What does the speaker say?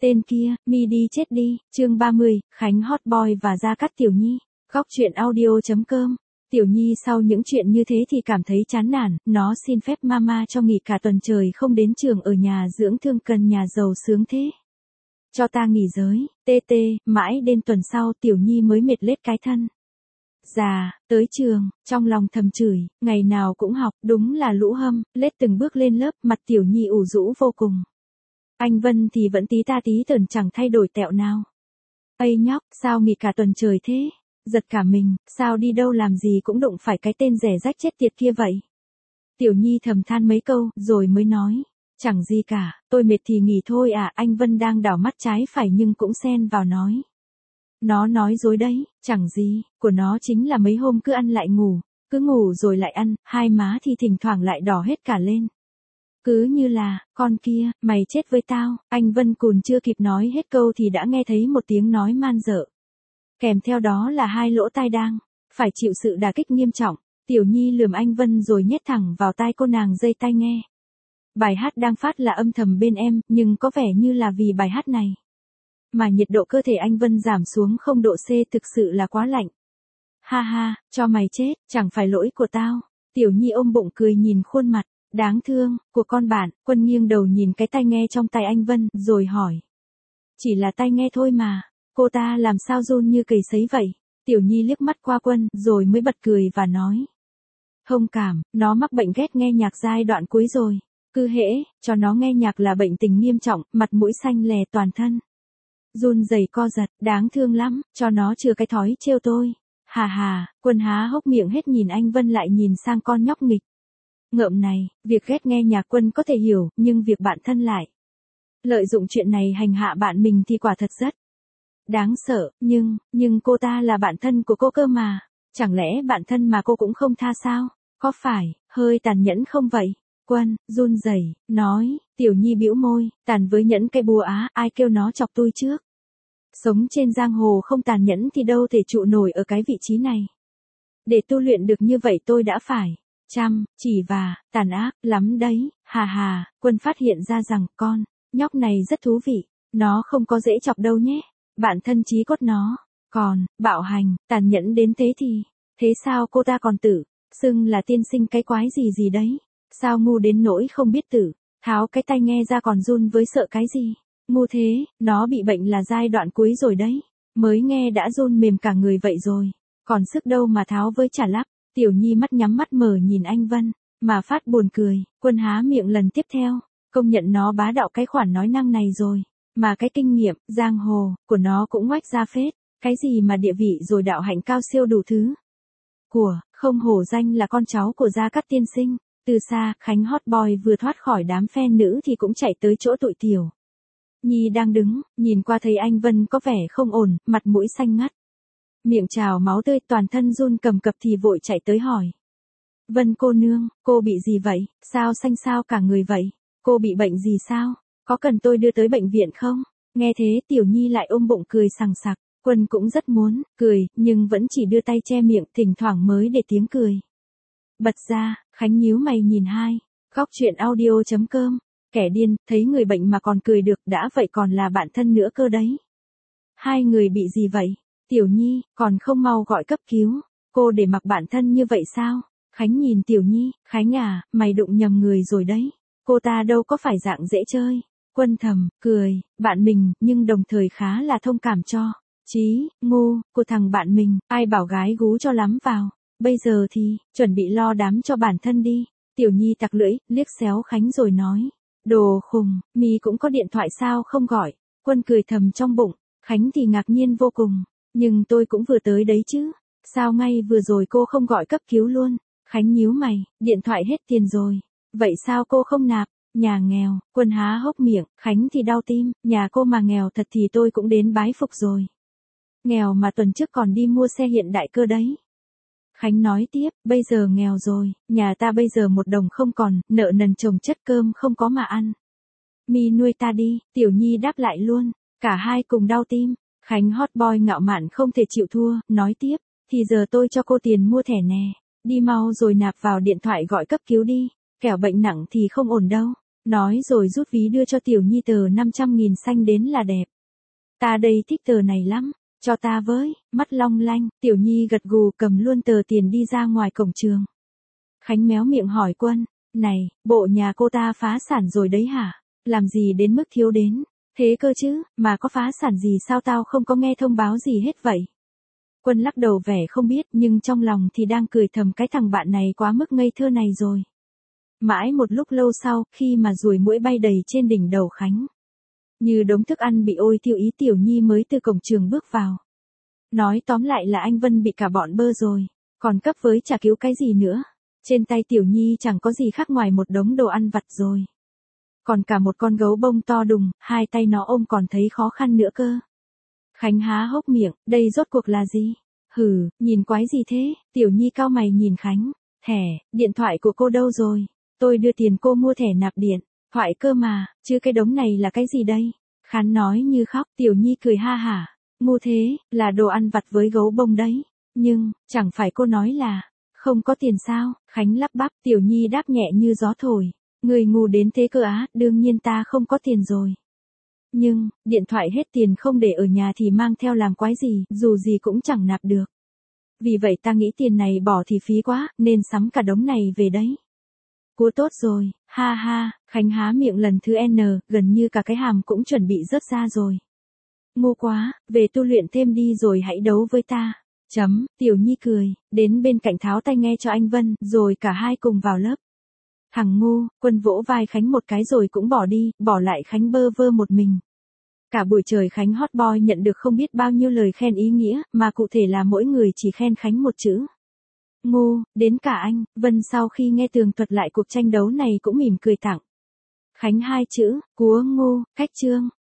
Tên kia, mi đi chết đi, chương 30, Khánh hot boy và Gia Cát Tiểu Nhi. Góc truyện audio.com. Tiểu Nhi sau những chuyện như thế thì cảm thấy chán nản, nó xin phép mama cho nghỉ cả tuần trời không đến trường ở nhà dưỡng thương, cần nhà giàu sướng thế. Cho ta nghỉ giới, mãi đến tuần sau Tiểu Nhi mới mệt lết cái thân. Già, tới trường, trong lòng thầm chửi, ngày nào cũng học, đúng là lũ hâm, lết từng bước lên lớp, mặt Tiểu Nhi ủ rũ vô cùng. Anh Vân thì vẫn tí ta tí tởn chẳng thay đổi tẹo nào. Ây nhóc, sao nghỉ cả tuần trời thế? Giật cả mình, sao đi đâu làm gì cũng đụng phải cái tên rẻ rách chết tiệt kia vậy? Tiểu Nhi thầm than mấy câu, rồi mới nói. Chẳng gì cả, tôi mệt thì nghỉ thôi à. Anh Vân đang đảo mắt trái phải nhưng cũng xen vào nói. Nó nói dối đấy, chẳng gì, của nó chính là mấy hôm cứ ăn lại ngủ, cứ ngủ rồi lại ăn, hai má thì thỉnh thoảng lại đỏ hết cả lên. Cứ như là, con kia, mày chết với tao. Anh Vân Cùn chưa kịp nói hết câu thì đã nghe thấy một tiếng nói man dợ. Kèm theo đó là hai lỗ tai đang phải chịu sự đả kích nghiêm trọng. Tiểu Nhi lườm anh Vân rồi nhét thẳng vào tai cô nàng dây tai nghe. Bài hát đang phát là âm thầm bên em, nhưng có vẻ như là vì bài hát này mà nhiệt độ cơ thể anh Vân giảm xuống 0 độ C, thực sự là quá lạnh. Ha ha, cho mày chết, chẳng phải lỗi của tao. Tiểu Nhi ôm bụng cười nhìn khuôn mặt đáng thương của con bạn. Quân nghiêng đầu nhìn cái tai nghe trong tay anh Vân, rồi hỏi. Chỉ là tai nghe thôi mà, cô ta làm sao run như cầy sấy vậy? Tiểu Nhi liếc mắt qua Quân, rồi mới bật cười và nói. Thông cảm, nó mắc bệnh ghét nghe nhạc giai đoạn cuối rồi. Cứ hễ, cho nó nghe nhạc là bệnh tình nghiêm trọng, mặt mũi xanh lè toàn thân. Run rẩy co giật, đáng thương lắm, cho nó chừa cái thói trêu tôi. Hà hà, Quân há hốc miệng hết nhìn anh Vân lại nhìn sang con nhóc nghịch ngợm này. Việc ghét nghe nhạc Quân có thể hiểu, nhưng việc bạn thân lại lợi dụng chuyện này hành hạ bạn mình thì quả thật rất đáng sợ. Nhưng cô ta là bạn thân của cô cơ mà. Chẳng lẽ bạn thân mà cô cũng không tha sao? Có phải hơi tàn nhẫn không vậy? Quân run rẩy nói. Tiểu Nhi bĩu môi, tàn với nhẫn cây bùa á, ai kêu nó chọc tôi trước. Sống trên giang hồ không tàn nhẫn thì đâu thể trụ nổi ở cái vị trí này. Để tu luyện được như vậy tôi đã phải chỉ và tàn ác lắm đấy. Hà hà, Quân phát hiện ra rằng con nhóc này rất thú vị. Nó không có dễ chọc đâu nhé. Bạn thân chí cốt nó còn bạo hành, tàn nhẫn đến thế sao cô ta còn tự xưng là tiên sinh cái quái gì đấy? Sao ngu đến nỗi không biết tự tháo cái tai nghe ra còn run với sợ cái gì? Ngu thế, nó bị bệnh là giai đoạn cuối rồi đấy. Mới nghe đã run mềm cả người vậy rồi. Còn sức đâu mà tháo với chả lắp. Tiểu Nhi mắt nhắm mắt mở nhìn anh Vân, mà phát buồn cười. Quân há miệng lần tiếp theo, công nhận nó bá đạo cái khoản nói năng này rồi. Mà cái kinh nghiệm, giang hồ, của nó cũng ngoách ra phết. Cái gì mà địa vị rồi đạo hạnh cao siêu đủ thứ. Không hổ danh là con cháu của Gia Cát tiên sinh. Từ xa, Khánh hot boy vừa thoát khỏi đám fan nữ thì cũng chạy tới chỗ tụi Tiểu Nhi đang đứng, nhìn qua thấy anh Vân có vẻ không ổn, mặt mũi xanh ngắt. Miệng trào máu tươi, toàn thân run cầm cập thì vội chạy tới hỏi. Vân cô nương, cô bị gì vậy? Sao xanh xao cả người vậy? Cô bị bệnh gì sao? Có cần tôi đưa tới bệnh viện không? Nghe thế Tiểu Nhi lại ôm bụng cười sằng sặc. Quân cũng rất muốn cười, nhưng vẫn chỉ đưa tay che miệng, thỉnh thoảng mới để tiếng cười bật ra. Khánh nhíu mày nhìn hai. Góc truyện audio.com. Kẻ điên, thấy người bệnh mà còn cười được, đã vậy còn là bạn thân nữa cơ đấy. Hai người bị gì vậy? Tiểu Nhi, còn không mau gọi cấp cứu. Cô để mặc bạn thân như vậy sao? Khánh nhìn Tiểu Nhi. Khánh à, mày đụng nhầm người rồi đấy. Cô ta đâu có phải dạng dễ chơi. Quân thầm cười, bạn mình, nhưng đồng thời khá là thông cảm cho trí ngu của thằng bạn mình. Ai bảo gái gú cho lắm vào. Bây giờ thì chuẩn bị lo đám cho bản thân đi. Tiểu Nhi tặc lưỡi, liếc xéo Khánh rồi nói. Đồ khùng, mi cũng có điện thoại sao không gọi? Quân cười thầm trong bụng. Khánh thì ngạc nhiên vô cùng. Nhưng tôi cũng vừa tới đấy chứ. Sao ngay vừa rồi cô không gọi cấp cứu luôn? Khánh nhíu mày, điện thoại hết tiền rồi. Vậy sao cô không nạp? Nhà nghèo. Quân há hốc miệng. Khánh thì đau tim. Nhà cô mà nghèo thật thì tôi cũng đến bái phục rồi. Nghèo mà tuần trước còn đi mua xe hiện đại cơ đấy. Khánh nói tiếp, bây giờ nghèo rồi, nhà ta bây giờ một đồng không còn, nợ nần chồng chất, cơm không có mà ăn. Mi nuôi ta đi. Tiểu Nhi đáp lại luôn. Cả hai cùng đau tim. Khánh hot boy ngạo mạn không thể chịu thua, nói tiếp. Thì giờ tôi cho cô tiền mua thẻ nè. Đi mau rồi nạp vào điện thoại gọi cấp cứu đi. Kẻo bệnh nặng thì không ổn đâu. Nói rồi rút ví đưa cho Tiểu Nhi tờ 500.000 xanh đến là đẹp. Ta đây thích tờ này lắm, cho ta với, mắt long lanh, Tiểu Nhi gật gù cầm luôn tờ tiền đi ra ngoài cổng trường. Khánh méo miệng hỏi Quân, này, bộ nhà cô ta phá sản rồi đấy hả? Làm gì đến mức thiếu đến? Thế cơ chứ, mà có phá sản gì sao tao không có nghe thông báo gì hết vậy? Quân lắc đầu vẻ không biết nhưng trong lòng thì đang cười thầm cái thằng bạn này quá mức ngây thơ này rồi. Mãi một lúc lâu sau, khi mà ruồi muỗi bay đầy trên đỉnh đầu Khánh. Như đống thức ăn bị ôi thiêu ý Tiểu Nhi mới từ cổng trường bước vào. Nói tóm lại là anh Vân bị cả bọn bơ rồi, còn cấp với chả cứu cái gì nữa. Trên tay Tiểu Nhi chẳng có gì khác ngoài một đống đồ ăn vặt rồi. Còn cả một con gấu bông to đùng, hai tay nó ôm còn thấy khó khăn nữa cơ. Khánh há hốc miệng, đây rốt cuộc là gì? Hừ, nhìn quái gì thế? Tiểu Nhi cau mày nhìn Khánh. Thẻ, điện thoại của cô đâu rồi? Tôi đưa tiền cô mua thẻ nạp điện. Thoại cơ mà, chứ cái đống này là cái gì đây? Khánh nói như khóc, Tiểu Nhi cười ha hả. Ngu thế, là đồ ăn vặt với gấu bông đấy. Nhưng, chẳng phải cô nói là, không có tiền sao? Khánh lắp bắp, Tiểu Nhi đáp nhẹ như gió thổi. Người ngu đến thế cơ á, đương nhiên ta không có tiền rồi. Nhưng, điện thoại hết tiền không để ở nhà thì mang theo làm quái gì, dù gì cũng chẳng nạp được. Vì vậy ta nghĩ tiền này bỏ thì phí quá, nên sắm cả đống này về đấy. Cua tốt rồi, ha ha, Khánh há miệng lần thứ N, gần như cả cái hàm cũng chuẩn bị rớt ra rồi. Ngu quá, về tu luyện thêm đi rồi hãy đấu với ta. Tiểu Nhi cười, đến bên cạnh tháo tay nghe cho anh Vân, rồi cả hai cùng vào lớp. Thằng ngu, Quân vỗ vai Khánh một cái rồi cũng bỏ đi, bỏ lại Khánh bơ vơ một mình. Cả buổi trời Khánh hot boy nhận được không biết bao nhiêu lời khen ý nghĩa, mà cụ thể là mỗi người chỉ khen Khánh một chữ. Ngu, đến cả anh, Vân sau khi nghe tường thuật lại cuộc tranh đấu này cũng mỉm cười tặng Khánh hai chữ, cúa ngu, cách chương.